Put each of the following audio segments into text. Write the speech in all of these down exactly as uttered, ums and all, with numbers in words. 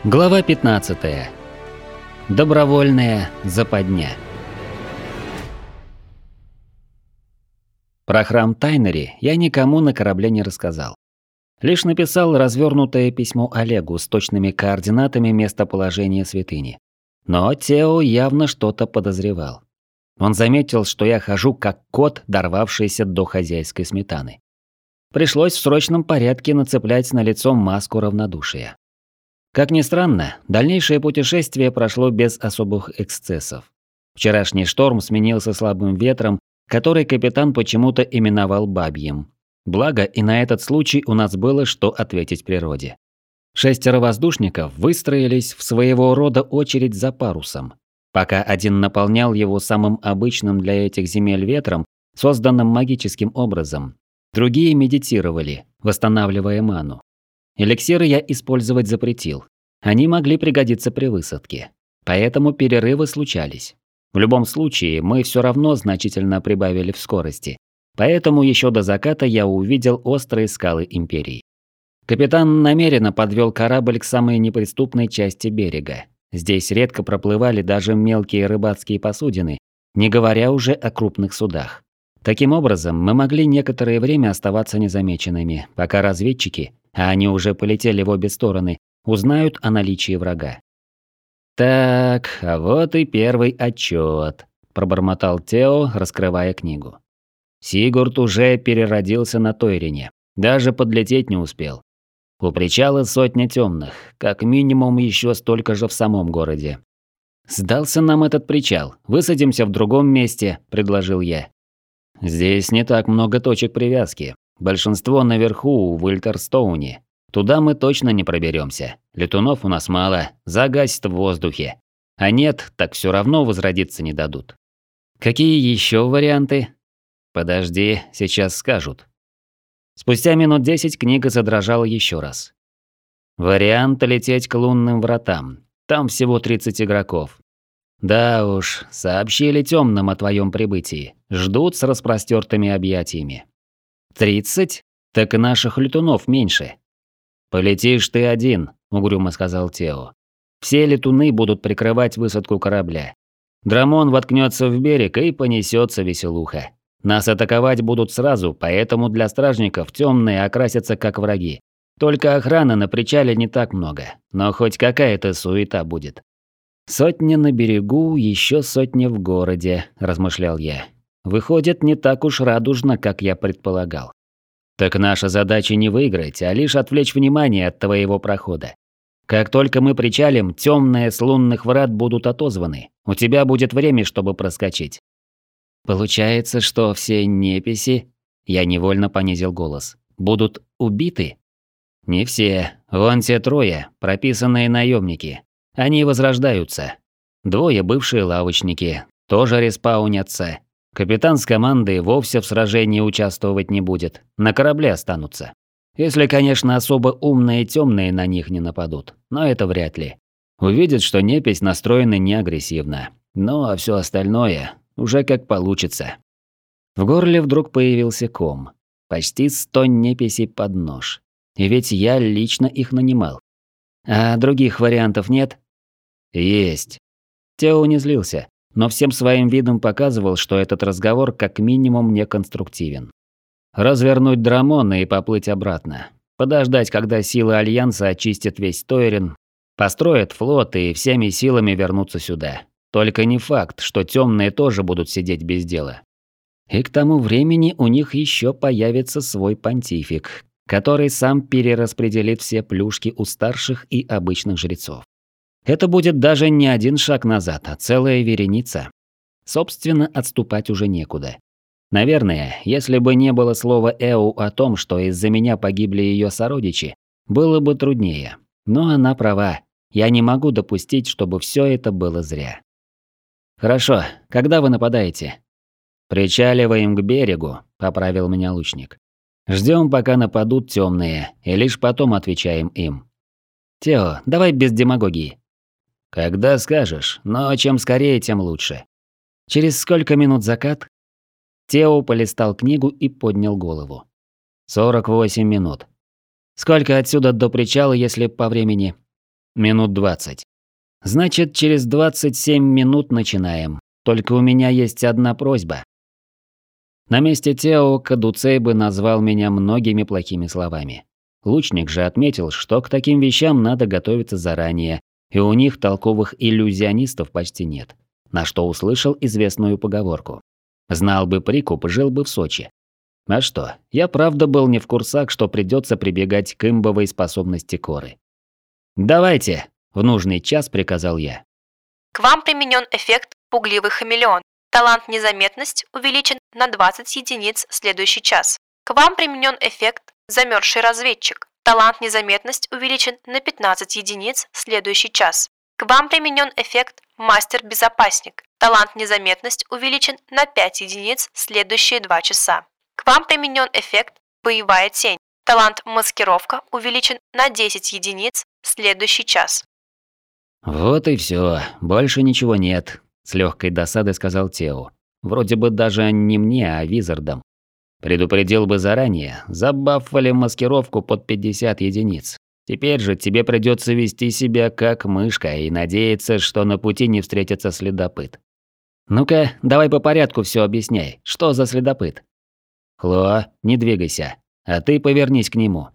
Глава пятнадцатая. Добровольная западня. Про храм Тайнери я никому на корабле не рассказал. Лишь написал развернутое письмо Олегу с точными координатами местоположения святыни. Но Тео явно что-то подозревал. Он заметил, что я хожу как кот, дорвавшийся до хозяйской сметаны. Пришлось в срочном порядке нацеплять на лицо маску равнодушия. Как ни странно, дальнейшее путешествие прошло без особых эксцессов. Вчерашний шторм сменился слабым ветром, который капитан почему-то именовал бабьим. Благо, и на этот случай у нас было что ответить природе. Шестеро воздушников выстроились в своего рода очередь за парусом. Пока один наполнял его самым обычным для этих земель ветром, созданным магическим образом, другие медитировали, восстанавливая ману. Эликсиры я использовать запретил. Они могли пригодиться при высадке. Поэтому перерывы случались. В любом случае, мы все равно значительно прибавили в скорости. Поэтому еще до заката я увидел острые скалы Империи. Капитан намеренно подвел корабль к самой неприступной части берега. Здесь редко проплывали даже мелкие рыбацкие посудины, не говоря уже о крупных судах. Таким образом, мы могли некоторое время оставаться незамеченными, пока разведчики, а они уже полетели в обе стороны, узнают о наличии врага. «Так, а вот и первый отчет», – пробормотал Тео, раскрывая книгу. Сигурд уже переродился на Тойрине, даже подлететь не успел. У причала сотня темных, как минимум еще столько же в самом городе. «Сдался нам этот причал, высадимся в другом месте», – предложил я. «Здесь не так много точек привязки. Большинство наверху, в Уильтерстоуне. Туда мы точно не проберемся. Летунов у нас мало, загасит в воздухе. А нет, так все равно возродиться не дадут». «Какие еще варианты?» «Подожди, сейчас скажут». Спустя минут десять книга задрожала еще раз. «Вариант лететь к лунным вратам. Там всего тридцать игроков. Да уж, сообщили темным о твоем прибытии. Ждут с распростертыми объятиями». «Тридцать? Так и наших летунов меньше». «Полетишь ты один», – угрюмо сказал Тео. «Все летуны будут прикрывать высадку корабля. Драмон воткнется в берег и понесется веселуха. Нас атаковать будут сразу, поэтому для стражников темные окрасятся как враги. Только охраны на причале не так много, но хоть какая-то суета будет». «Сотня на берегу, еще сотня в городе», – размышлял я. «Выходит, не так уж радужно, как я предполагал». «Так наша задача не выиграть, а лишь отвлечь внимание от твоего прохода. Как только мы причалим, темные с лунных врат будут отозваны. У тебя будет время, чтобы проскочить». «Получается, что все неписи...» Я невольно понизил голос. «Будут убиты?» «Не все. Вон те трое, прописанные наемники. Они возрождаются. Двое бывшие лавочники, тоже респаунятся. Капитан с командой вовсе в сражении участвовать не будет, на корабле останутся. Если, конечно, особо умные темные на них не нападут, но это вряд ли. Увидят, что непись настроена не агрессивно. Ну а все остальное уже как получится». В горле вдруг появился ком. Почти сто неписей под нож. И ведь я лично их нанимал. А других вариантов нет? Есть. Тео не злился, но всем своим видом показывал, что этот разговор как минимум неконструктивен. Развернуть Драмона и поплыть обратно. Подождать, когда силы Альянса очистят весь Тойрин, построят флот и всеми силами вернуться сюда. Только не факт, что темные тоже будут сидеть без дела. И к тому времени у них еще появится свой понтифик, который сам перераспределит все плюшки у старших и обычных жрецов. Это будет даже не один шаг назад, а целая вереница. Собственно, отступать уже некуда. Наверное, если бы не было слова Эу о том, что из-за меня погибли ее сородичи, было бы труднее. Но она права. Я не могу допустить, чтобы все это было зря. «Хорошо, когда вы нападаете?» «Причаливаем к берегу», – поправил меня лучник. «Ждем, пока нападут темные, и лишь потом отвечаем им». «Тео, давай без демагогии». «Когда скажешь, но чем скорее, тем лучше». «Через сколько минут закат?» Тео полистал книгу и поднял голову. «сорок восемь минут». «Сколько отсюда до причала, если по времени?» Минут двадцать. Значит, через двадцать семь минут начинаем. Только у меня есть одна просьба. На месте Тео Кадуцей бы назвал меня многими плохими словами. Лучник же отметил, что к таким вещам надо готовиться заранее, и у них толковых иллюзионистов почти нет. На что услышал известную поговорку. Знал бы прикуп, жил бы в Сочи. А что, я правда был не в курсах, что придется прибегать к имбовой способности Коры. «Давайте!» – в нужный час приказал я. К вам применен эффект «Пугливый хамелеон». Талант «Незаметность» увеличен на двадцать единиц в следующий час. К вам применен эффект «Замерзший разведчик». Талант «Незаметность» увеличен на пятнадцать единиц в следующий час. К вам применен эффект «Мастер-безопасник». Талант «Незаметность» увеличен на пять единиц в следующие два часа. К вам применен эффект «Боевая тень». Талант «Маскировка» увеличен на десять единиц в следующий час. «Вот и все, больше ничего нет», – с легкой досадой сказал Тео. Вроде бы даже не мне, а Визардам. Предупредил бы заранее, забафали маскировку под пятьдесят единиц. Теперь же тебе придется вести себя как мышка и надеяться, что на пути не встретится следопыт. Ну-ка, давай по порядку все объясняй. Что за следопыт? Хло, не двигайся, а ты повернись к нему.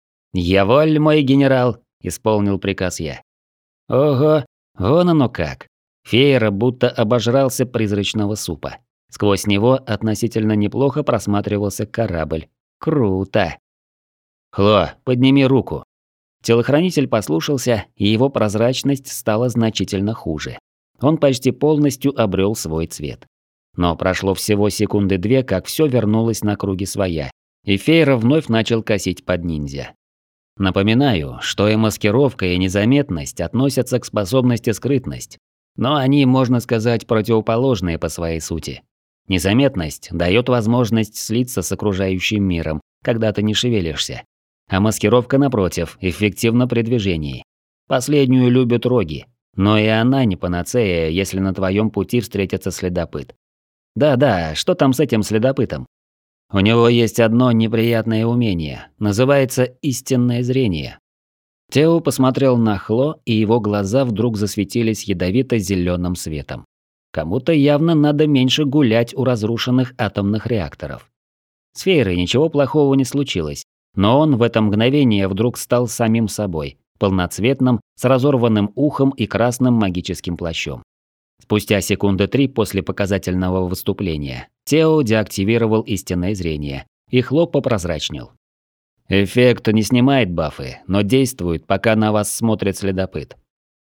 Я воль, мой генерал, исполнил приказ я. Ого, вон оно как. Феера будто обожрался призрачного супа. Сквозь него относительно неплохо просматривался корабль. Круто. Хло, подними руку. Телохранитель послушался, и его прозрачность стала значительно хуже. Он почти полностью обрел свой цвет. Но прошло всего секунды две, как все вернулось на круги своя, и Фейра вновь начал косить под ниндзя. Напоминаю, что и маскировка, и незаметность относятся к способности скрытность, но они, можно сказать, противоположные по своей сути. Незаметность дает возможность слиться с окружающим миром, когда ты не шевелишься. А маскировка, напротив, эффективна при движении. Последнюю любят роги, но и она не панацея, если на твоем пути встретится следопыт. Да-да, что там с этим следопытом? У него есть одно неприятное умение, называется истинное зрение. Тео посмотрел на Хло, и его глаза вдруг засветились ядовито-зеленым светом. Кому-то явно надо меньше гулять у разрушенных атомных реакторов. С Фейрой ничего плохого не случилось, но он в это мгновение вдруг стал самим собой, полноцветным, с разорванным ухом и красным магическим плащом. Спустя секунды три после показательного выступления Тео деактивировал истинное зрение, и Хло попрозрачнел. Эффект не снимает бафы, но действует, пока на вас смотрит следопыт.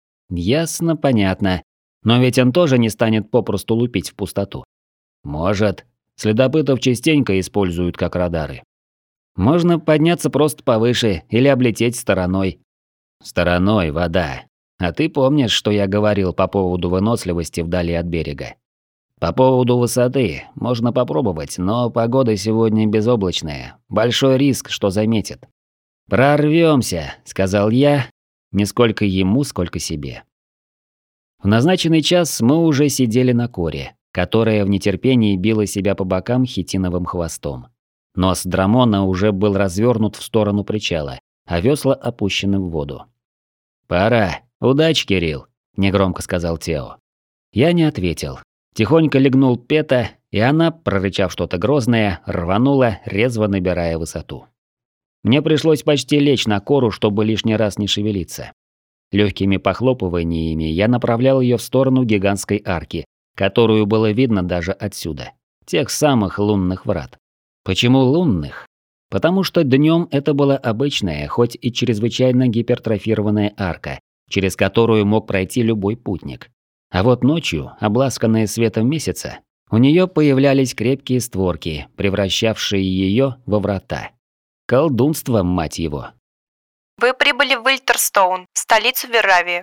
Ясно, понятно. Но ведь он тоже не станет попросту лупить в пустоту. Может. Следопытов частенько используют как радары. Можно подняться просто повыше или облететь стороной. Стороной вода. А ты помнишь, что я говорил по поводу выносливости вдали от берега? По поводу высоты можно попробовать, но погода сегодня безоблачная. Большой риск, что заметит. «Прорвёмся», — сказал я, не сколько ему, сколько себе. В назначенный час мы уже сидели на коре, которая в нетерпении била себя по бокам хитиновым хвостом. Нос Драмона уже был развернут в сторону причала, а весла опущены в воду. «Пора. Удачи, Кирилл», – негромко сказал Тео. Я не ответил. Тихонько легнул Пета, и она, прорычав что-то грозное, рванула, резво набирая высоту. Мне пришлось почти лечь на кору, чтобы лишний раз не шевелиться. Легкими похлопываниями я направлял ее в сторону гигантской арки, которую было видно даже отсюда. Тех самых лунных врат. Почему лунных? Потому что днем это была обычная, хоть и чрезвычайно гипертрофированная арка, через которую мог пройти любой путник. А вот ночью, обласканная светом месяца, у нее появлялись крепкие створки, превращавшие ее во врата. Колдунство, мать его. Вы прибыли в Вильтерстоун, столицу Веравии.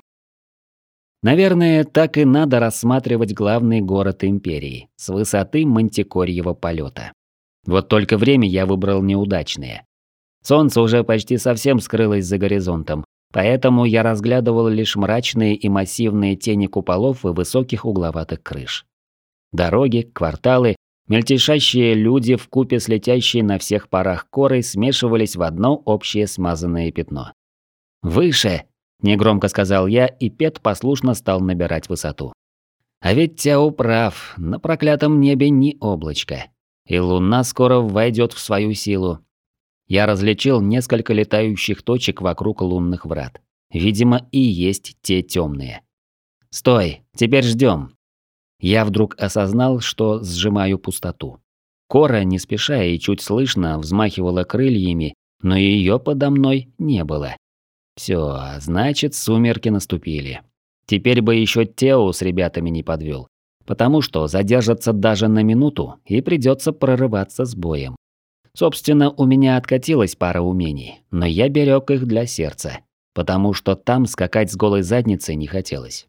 Наверное, так и надо рассматривать главный город империи с высоты мантикорьего полета. Вот только время я выбрал неудачное. Солнце уже почти совсем скрылось за горизонтом, поэтому я разглядывал лишь мрачные и массивные тени куполов и высоких угловатых крыш. Дороги, кварталы, мельтешащие люди вкупе с летящей на всех парах корой смешивались в одно общее смазанное пятно. Выше! Негромко сказал я, и Пет послушно стал набирать высоту. А ведь Тяо прав, на проклятом небе ни облачко. И луна скоро войдет в свою силу. Я различил несколько летающих точек вокруг лунных врат. Видимо, и есть те темные. «Стой, теперь ждем. Я вдруг осознал, что сжимаю пустоту. Кора, не спеша и чуть слышно, взмахивала крыльями, но ее подо мной не было. Все, значит, сумерки наступили. Теперь бы еще Тео с ребятами не подвел, потому что задержатся даже на минуту и придется прорываться с боем. Собственно, у меня откатилась пара умений, но я берег их для сердца, потому что там скакать с голой задницей не хотелось.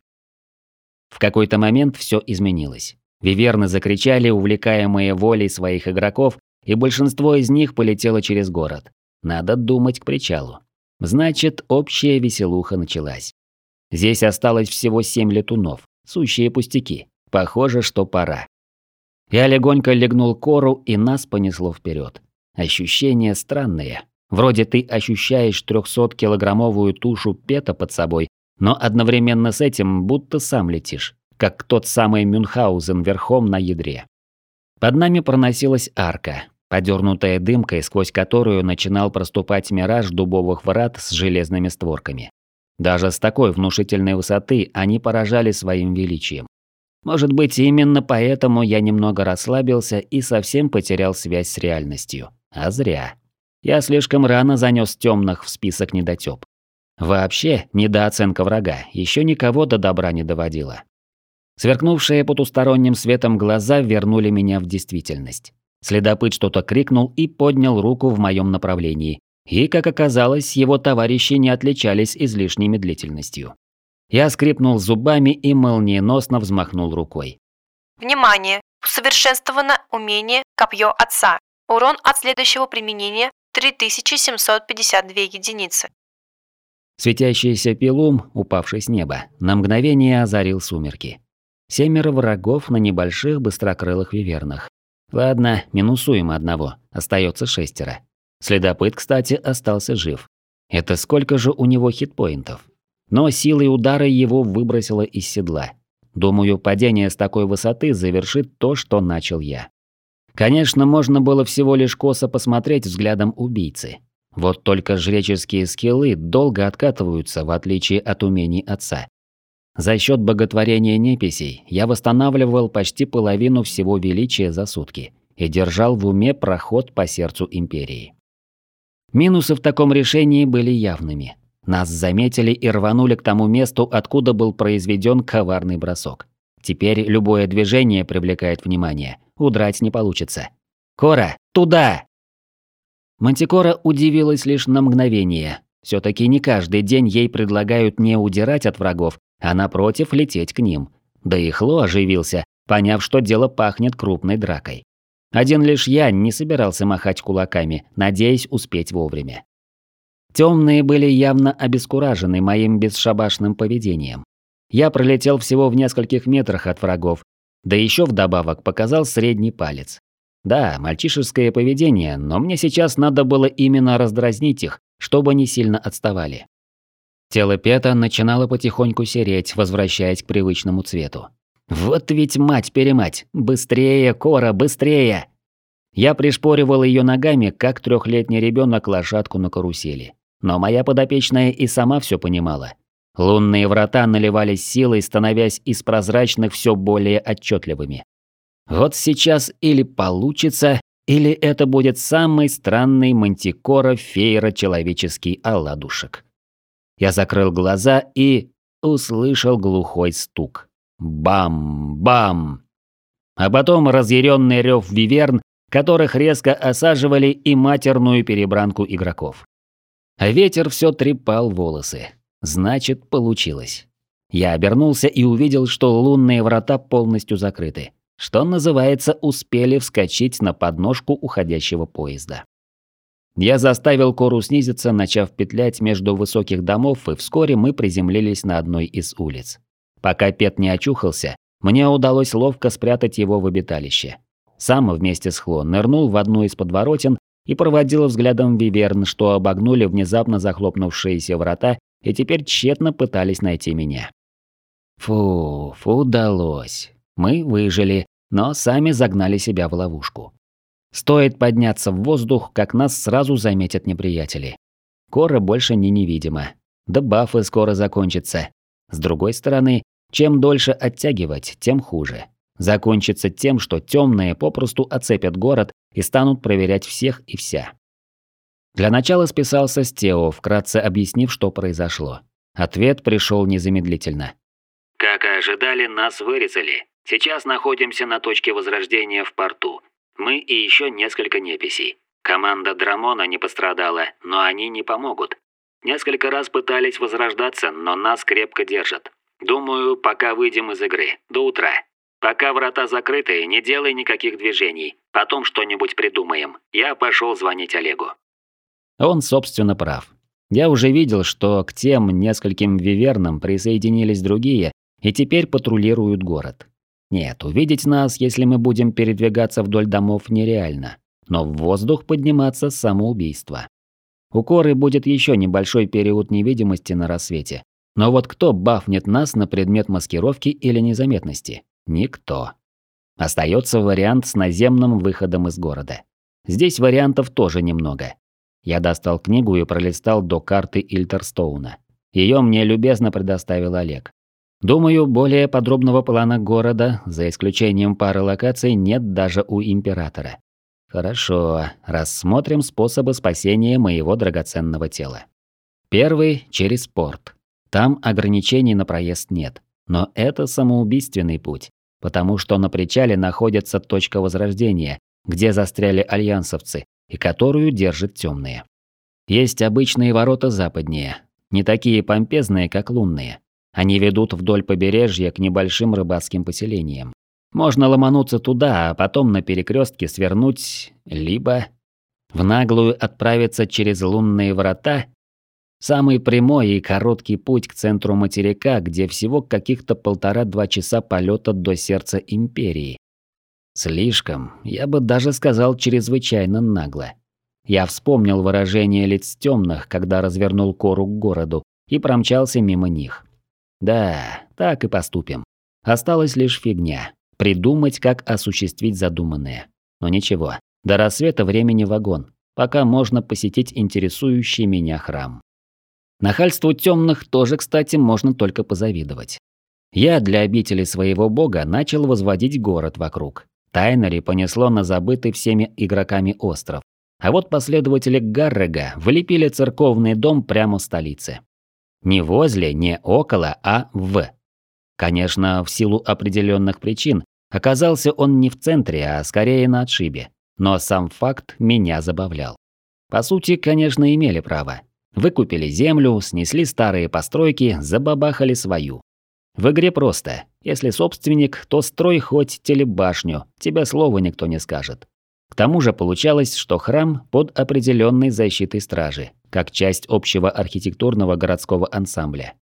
В какой-то момент все изменилось. Виверны закричали, увлекаемые волей своих игроков, и большинство из них полетело через город. Надо думать к причалу. Значит, общая веселуха началась. Здесь осталось всего семь летунов, сущие пустяки. Похоже, что пора. Я легонько легнул Кору, и нас понесло вперед. Ощущения странные. Вроде ты ощущаешь трехсоткилограммовую тушу Пета под собой, но одновременно с этим будто сам летишь, как тот самый Мюнхгаузен верхом на ядре. Под нами проносилась арка, подернутая дымкой, сквозь которую начинал проступать мираж дубовых врат с железными створками. Даже с такой внушительной высоты они поражали своим величием. Может быть, именно поэтому я немного расслабился и совсем потерял связь с реальностью. А зря. Я слишком рано занес темных в список недотёп. Вообще, недооценка врага еще никого до добра не доводила. Сверкнувшие потусторонним светом глаза вернули меня в действительность. Следопыт что-то крикнул и поднял руку в моем направлении. И, как оказалось, его товарищи не отличались излишней медлительностью. Я скрипнул зубами и молниеносно взмахнул рукой. Внимание! Усовершенствовано умение «Копье Отца». Урон от следующего применения три тысячи семьсот пятьдесят две единицы. Светящийся пилум, упавший с неба, на мгновение озарил сумерки. Семеро врагов на небольших быстрокрылых вивернах. Ладно, минусуем одного, остается шестеро. Следопыт, кстати, остался жив. Это сколько же у него хитпоинтов? Но силой удара его выбросило из седла. Думаю, падение с такой высоты завершит то, что начал я. Конечно, можно было всего лишь косо посмотреть взглядом убийцы. Вот только жреческие скиллы долго откатываются, в отличие от умений отца. За счет боготворения неписей я восстанавливал почти половину всего величия за сутки и держал в уме проход по сердцу империи. Минусы в таком решении были явными. Нас заметили и рванули к тому месту, откуда был произведен коварный бросок. Теперь любое движение привлекает внимание, удрать не получится. «Кора, туда!» Мантикора удивилась лишь на мгновение. Все-таки не каждый день ей предлагают не удирать от врагов, а напротив лететь к ним. Да и Хло оживился, поняв, что дело пахнет крупной дракой. Один лишь я не собирался махать кулаками, надеясь успеть вовремя. Темные были явно обескуражены моим бесшабашным поведением. Я пролетел всего в нескольких метрах от врагов, да еще вдобавок показал средний палец. Да, мальчишеское поведение, но мне сейчас надо было именно раздразнить их, чтобы они сильно отставали. Тело Пета начинало потихоньку сереть, возвращаясь к привычному цвету. Вот ведь мать-перемать! Быстрее, Кора, быстрее! Я пришпоривал ее ногами, как трехлетний ребенок лошадку на карусели. Но моя подопечная и сама все понимала. Лунные врата наливались силой, становясь из прозрачных все более отчетливыми. Вот сейчас или получится, или это будет самый странный мантикора фейра человеческий оладушек. Я закрыл глаза и услышал глухой стук. Бам-бам! А потом разъяренный рев виверн, которых резко осаживали, и матерную перебранку игроков. А ветер все трепал волосы. Значит, получилось. Я обернулся и увидел, что лунные врата полностью закрыты. Что называется, успели вскочить на подножку уходящего поезда. Я заставил Кору снизиться, начав петлять между высоких домов, и вскоре мы приземлились на одной из улиц. Пока Пет не очухался, мне удалось ловко спрятать его в обиталище. Сам вместе с Хло нырнул в одну из подворотен и проводил взглядом виверн, что обогнули внезапно захлопнувшиеся врата и теперь тщетно пытались найти меня. Фу, удалось. Мы выжили, но сами загнали себя в ловушку. Стоит подняться в воздух, как нас сразу заметят неприятели. Кора больше не невидима. Да бафы скоро закончатся. С другой стороны, чем дольше оттягивать, тем хуже. Закончится тем, что темные попросту оцепят город и станут проверять всех и вся. Для начала списался с Тео, вкратце объяснив, что произошло. Ответ пришел незамедлительно. Как и ожидали, нас вырезали. Сейчас находимся на точке возрождения в порту. Мы и еще несколько неписей. Команда Драмона не пострадала, но они не помогут. Несколько раз пытались возрождаться, но нас крепко держат. Думаю, пока выйдем из игры. До утра. Пока врата закрыты, не делай никаких движений. Потом что-нибудь придумаем. Я пошел звонить Олегу. Он, собственно, прав. Я уже видел, что к тем нескольким вивернам присоединились другие и теперь патрулируют город. Нет, увидеть нас, если мы будем передвигаться вдоль домов, нереально. Но в воздух подниматься – самоубийство. У Коры будет еще небольшой период невидимости на рассвете. Но вот кто бафнет нас на предмет маскировки или незаметности? Никто. Остается вариант с наземным выходом из города. Здесь вариантов тоже немного. Я достал книгу и пролистал до карты Ильтерстоуна. Ее мне любезно предоставил Олег. Думаю, более подробного плана города, за исключением пары локаций, нет даже у Императора. Хорошо, рассмотрим способы спасения моего драгоценного тела. Первый – через порт. Там ограничений на проезд нет. Но это самоубийственный путь, потому что на причале находится точка возрождения, где застряли альянсовцы, и которую держат темные. Есть обычные ворота западнее, не такие помпезные, как лунные. Они ведут вдоль побережья к небольшим рыбацким поселениям. Можно ломануться туда, а потом на перекрестке свернуть, либо в наглую отправиться через лунные врата. Самый прямой и короткий путь к центру материка, где всего каких-то полтора-два часа полета до сердца Империи. Слишком, я бы даже сказал, чрезвычайно нагло. Я вспомнил выражение лиц темных, когда развернул Кору к городу и промчался мимо них. Да, так и поступим. Осталась лишь фигня. Придумать, как осуществить задуманное. Но ничего, до рассвета времени вагон, пока можно посетить интересующий меня храм. Нахальству темных тоже, кстати, можно только позавидовать. Я для обители своего бога начал возводить город вокруг. Тайнери понесло на забытый всеми игроками остров. А вот последователи Гаррега влепили церковный дом прямо в столице. Не возле, не около, а в. Конечно, в силу определенных причин, оказался он не в центре, а скорее на отшибе. Но сам факт меня забавлял. По сути, конечно, имели право. Выкупили землю, снесли старые постройки, забабахали свою. В игре просто. Если собственник, то строй хоть телебашню, тебе слова никто не скажет. К тому же получалось, что храм под определенной защитой стражи, как часть общего архитектурного городского ансамбля.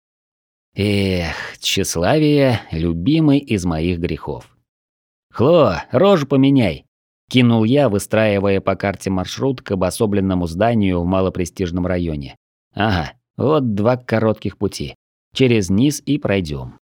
Эх, тщеславие – любимый из моих грехов. «Хло, рожу поменяй!» – кинул я, выстраивая по карте маршрут к обособленному зданию в малопрестижном районе. Ага, вот два коротких пути. Через низ и пройдем.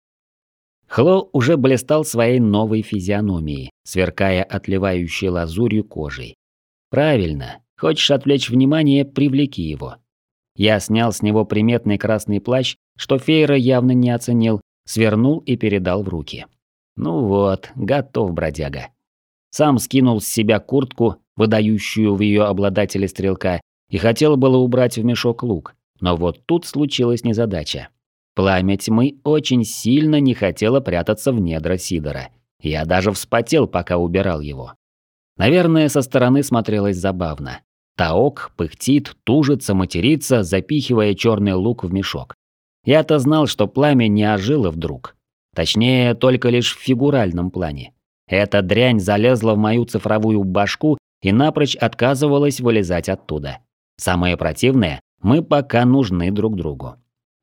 Хло уже блистал своей новой физиономией, сверкая отливающей лазурью кожей. Правильно, хочешь отвлечь внимание – привлеки его. Я снял с него приметный красный плащ, что Фейра явно не оценил, свернул и передал в руки. Ну вот, готов, бродяга. Сам скинул с себя куртку, выдающую в ее обладателе стрелка, и хотел было убрать в мешок лук, но вот тут случилась незадача. Пламя тьмы очень сильно не хотело прятаться в недра Сидора. Я даже вспотел, пока убирал его. Наверное, со стороны смотрелось забавно. Таок пыхтит, тужится, матерится, запихивая черный лук в мешок. Я-то знал, что пламя не ожило вдруг. Точнее, только лишь в фигуральном плане. Эта дрянь залезла в мою цифровую башку и напрочь отказывалась вылезать оттуда. Самое противное, мы пока нужны друг другу.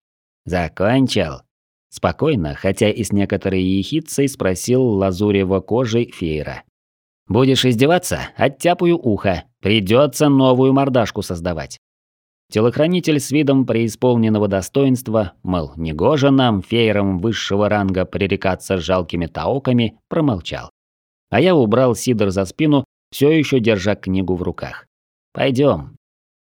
«Закончил?» Спокойно, хотя и с некоторой ехидцей, спросил лазурево кожей Фейра. «Будешь издеваться? Оттяпаю ухо. Придется новую мордашку создавать». Телохранитель с видом преисполненного достоинства, мол, негоже нам, феерам высшего ранга, пререкаться с жалкими таоками, промолчал. А я убрал Сидор за спину, все еще держа книгу в руках. Пойдем.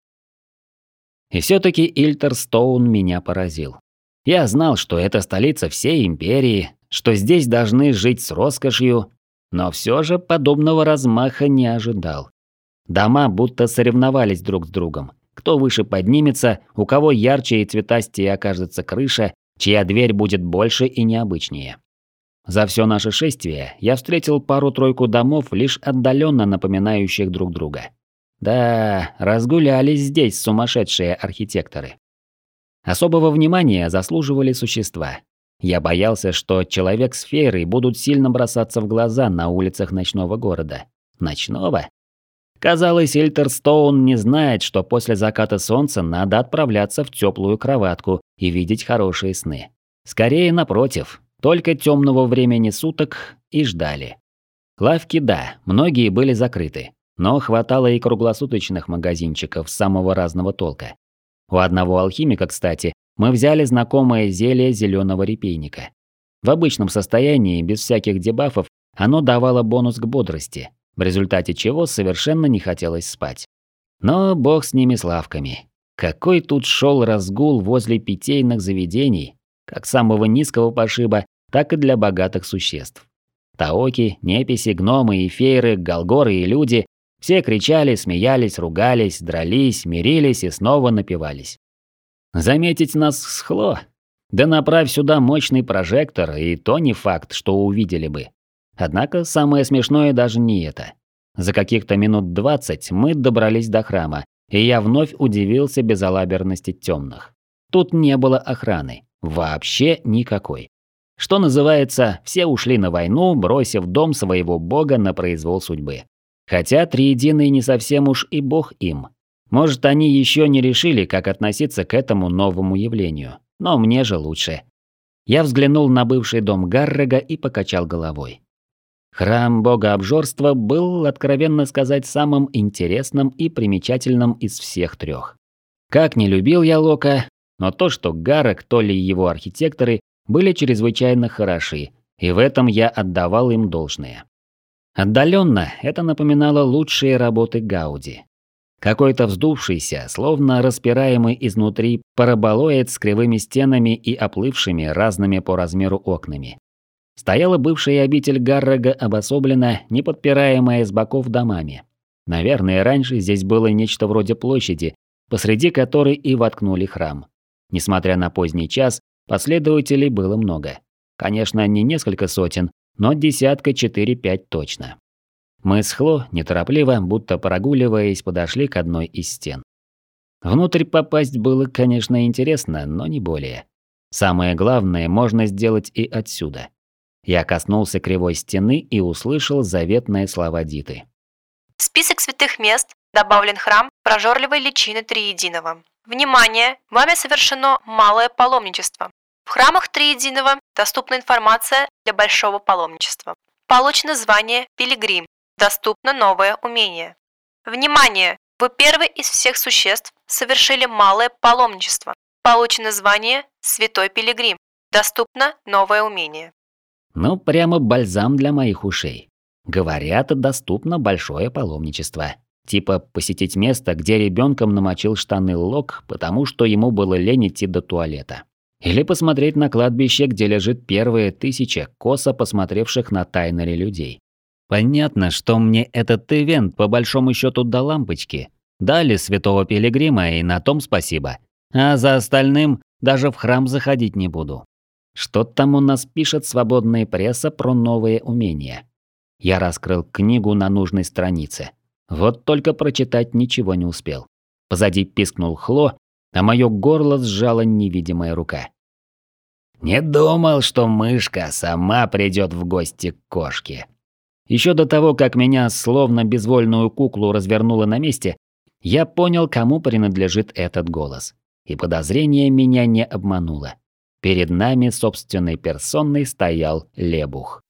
И все-таки Ильтерстоун меня поразил. Я знал, что это столица всей империи, что здесь должны жить с роскошью, но все же подобного размаха не ожидал. Дома будто соревновались друг с другом. Кто выше поднимется, у кого ярче и цветастее окажется крыша, чья дверь будет больше и необычнее. За все наше шествие я встретил пару-тройку домов, лишь отдаленно напоминающих друг друга. Да, разгулялись здесь сумасшедшие архитекторы. Особого внимания заслуживали существа. Я боялся, что человек с феерой будут сильно бросаться в глаза на улицах ночного города. Ночного? Казалось, Ильтерстоун не знает, что после заката солнца надо отправляться в теплую кроватку и видеть хорошие сны. Скорее, напротив, только темного времени суток и ждали. Лавки, да, многие были закрыты, но хватало и круглосуточных магазинчиков самого разного толка. У одного алхимика, кстати, мы взяли знакомое зелье зеленого репейника. В обычном состоянии, без всяких дебафов, оно давало бонус к бодрости, в результате чего совершенно не хотелось спать. Но бог с ними с лавками. Какой тут шел разгул возле питейных заведений, как самого низкого пошиба, так и для богатых существ. Таоки, неписи, гномы и фееры, галгоры и люди – все кричали, смеялись, ругались, дрались, мирились и снова напивались. Заметить нас схло? Да направь сюда мощный прожектор, и то не факт, что увидели бы. Однако самое смешное даже не это. За каких-то минут двадцать мы добрались до храма, и я вновь удивился безалаберности темных. Тут не было охраны. Вообще никакой. Что называется, все ушли на войну, бросив дом своего бога на произвол судьбы. Хотя Триединый не совсем уж и бог им. Может, они еще не решили, как относиться к этому новому явлению. Но мне же лучше. Я взглянул на бывший дом Гаррега и покачал головой. Храм бога обжорства был, откровенно сказать, самым интересным и примечательным из всех трех. Как не любил я Лока, но то, что Гаррек, то ли его архитекторы, были чрезвычайно хороши, и в этом я отдавал им должное. Отдаленно это напоминало лучшие работы Гауди. Какой-то вздувшийся, словно распираемый изнутри параболоид с кривыми стенами и оплывшими разными по размеру окнами. Стояла бывшая обитель Гаррега обособленно, не подпираемая с боков домами. Наверное, раньше здесь было нечто вроде площади, посреди которой и воткнули храм. Несмотря на поздний час, последователей было много. Конечно, не несколько сотен, но десятка четыре-пять точно. Мы с Хло, неторопливо, будто прогуливаясь, подошли к одной из стен. Внутрь попасть было, конечно, интересно, но не более. Самое главное можно сделать и отсюда. Я коснулся кривой стены и услышал заветные слова Диты. В список святых мест добавлен храм прожорливой личины Триединого. Внимание! Вами совершено малое паломничество. В храмах Триединого доступна информация для большого паломничества. Получено звание Пилигрим. Доступно новое умение. Внимание! Вы первый из всех существ совершили малое паломничество. Получено звание Святой Пилигрим. Доступно новое умение. Ну, прямо бальзам для моих ушей. Говорят, доступно большое паломничество. Типа посетить место, где ребенком намочил штаны Лок, потому что ему было лень идти до туалета. Или посмотреть на кладбище, где лежит первая тысяча косо посмотревших на Тайнере людей. Понятно, что мне этот ивент по большому счету до лампочки. Дали святого Пилигрима, и на том спасибо. А за остальным даже в храм заходить не буду. Что там у нас пишет свободная пресса про новые умения? Я раскрыл книгу на нужной странице. Вот только прочитать ничего не успел. Позади пискнул Хло, а моё горло сжала невидимая рука. Не думал, что мышка сама придет в гости к кошке. Еще до того, как меня словно безвольную куклу развернуло на месте, я понял, кому принадлежит этот голос. И подозрение меня не обмануло. Перед нами собственной персоной стоял Лебух.